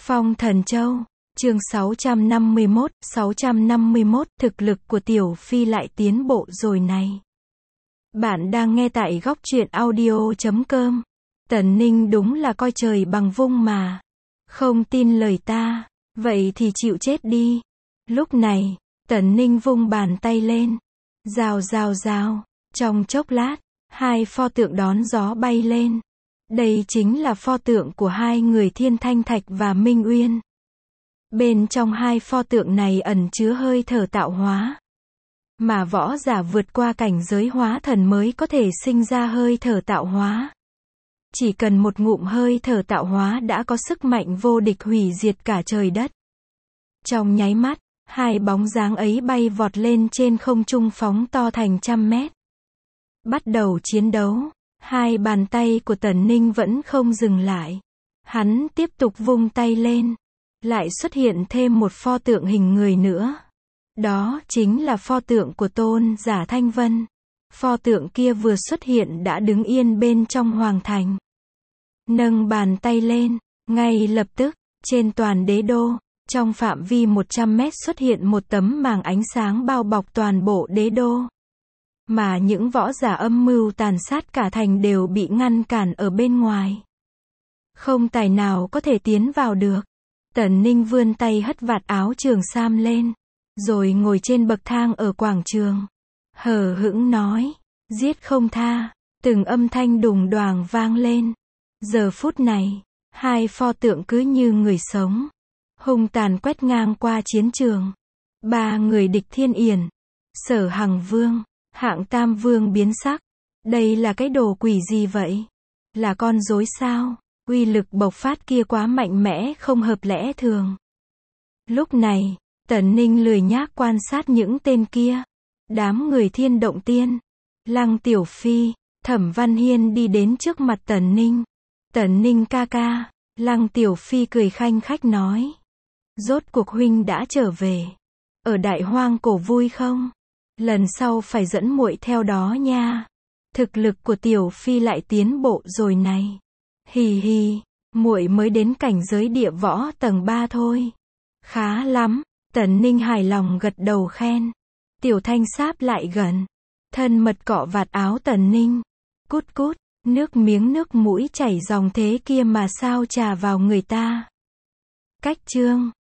Phong Thần Châu, chương 651, thực lực của Tiểu Phi lại tiến bộ rồi này. Bạn đang nghe tại góc truyện audio.com. Tần Ninh đúng là coi trời bằng vung mà. Không tin lời ta, vậy thì chịu chết đi. Lúc này, Tần Ninh vung bàn tay lên. Rào rào rào, trong chốc lát, hai pho tượng đón gió bay lên. Đây chính là pho tượng của hai người Thiên Thanh Thạch và Minh Uyên. Bên trong hai pho tượng này ẩn chứa hơi thở tạo hóa. Mà võ giả vượt qua cảnh giới hóa thần mới có thể sinh ra hơi thở tạo hóa. Chỉ cần một ngụm hơi thở tạo hóa đã có sức mạnh vô địch hủy diệt cả trời đất. Trong nháy mắt, hai bóng dáng ấy bay vọt lên trên không trung phóng to thành 100 mét. Bắt đầu chiến đấu. Hai bàn tay của Tần Ninh vẫn không dừng lại. Hắn tiếp tục vung tay lên. Lại xuất hiện thêm một pho tượng hình người nữa. Đó chính là pho tượng của Tôn giả Thanh Vân. Pho tượng kia vừa xuất hiện đã đứng yên bên trong hoàng thành. Nâng bàn tay lên, ngay lập tức, trên toàn đế đô, trong phạm vi 100 mét xuất hiện một tấm màng ánh sáng bao bọc toàn bộ đế đô. Mà những võ giả âm mưu tàn sát cả thành đều bị ngăn cản ở bên ngoài. Không tài nào có thể tiến vào được. Tần Ninh vươn tay hất vạt áo trường sam lên. Rồi ngồi trên bậc thang ở quảng trường. Hờ hững nói. Giết không tha. Từng âm thanh đùng đoàng vang lên. Giờ phút này, hai pho tượng cứ như người sống. Hung tàn quét ngang qua chiến trường. Ba người địch Thiên Yển, Sở Hằng Vương, Hạng Tam Vương biến sắc. Đây là cái đồ quỷ gì vậy? Là con rối sao? Uy lực bộc phát kia quá mạnh mẽ không hợp lẽ thường. Lúc này, Tần Ninh lười nhác quan sát những tên kia. Đám người Thiên Động Tiên, Lăng Tiểu Phi, Thẩm Văn Hiên đi đến trước mặt Tần Ninh. Tần Ninh ca ca. Lăng Tiểu Phi cười khanh khách nói. Rốt cuộc huynh đã trở về. Ở Đại Hoang Cổ vui không? Lần sau phải dẫn muội theo đó nha. Thực lực của Tiểu Phi lại tiến bộ rồi này. Hì hì, muội mới đến cảnh giới địa võ tầng 3 thôi. Khá lắm. Tần Ninh hài lòng gật đầu khen. Tiểu Thanh sáp lại gần. Thân mật cọ vạt áo Tần Ninh. Cút cút, nước miếng nước mũi chảy dòng thế kia mà sao trà vào người ta. Cách chương